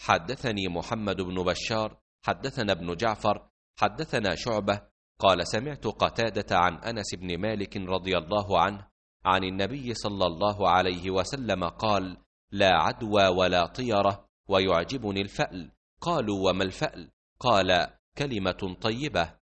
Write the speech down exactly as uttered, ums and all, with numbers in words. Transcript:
حدثني محمد بن بشار حدثنا ابن جعفر حدثنا شعبة قال سمعت قتادة عن أنس بن مالك رضي الله عنه عن النبي صلى الله عليه وسلم قال: لا عدوى ولا طيرة ويعجبني الفأل. قالوا: وما الفأل؟ قال: كلمة طيبة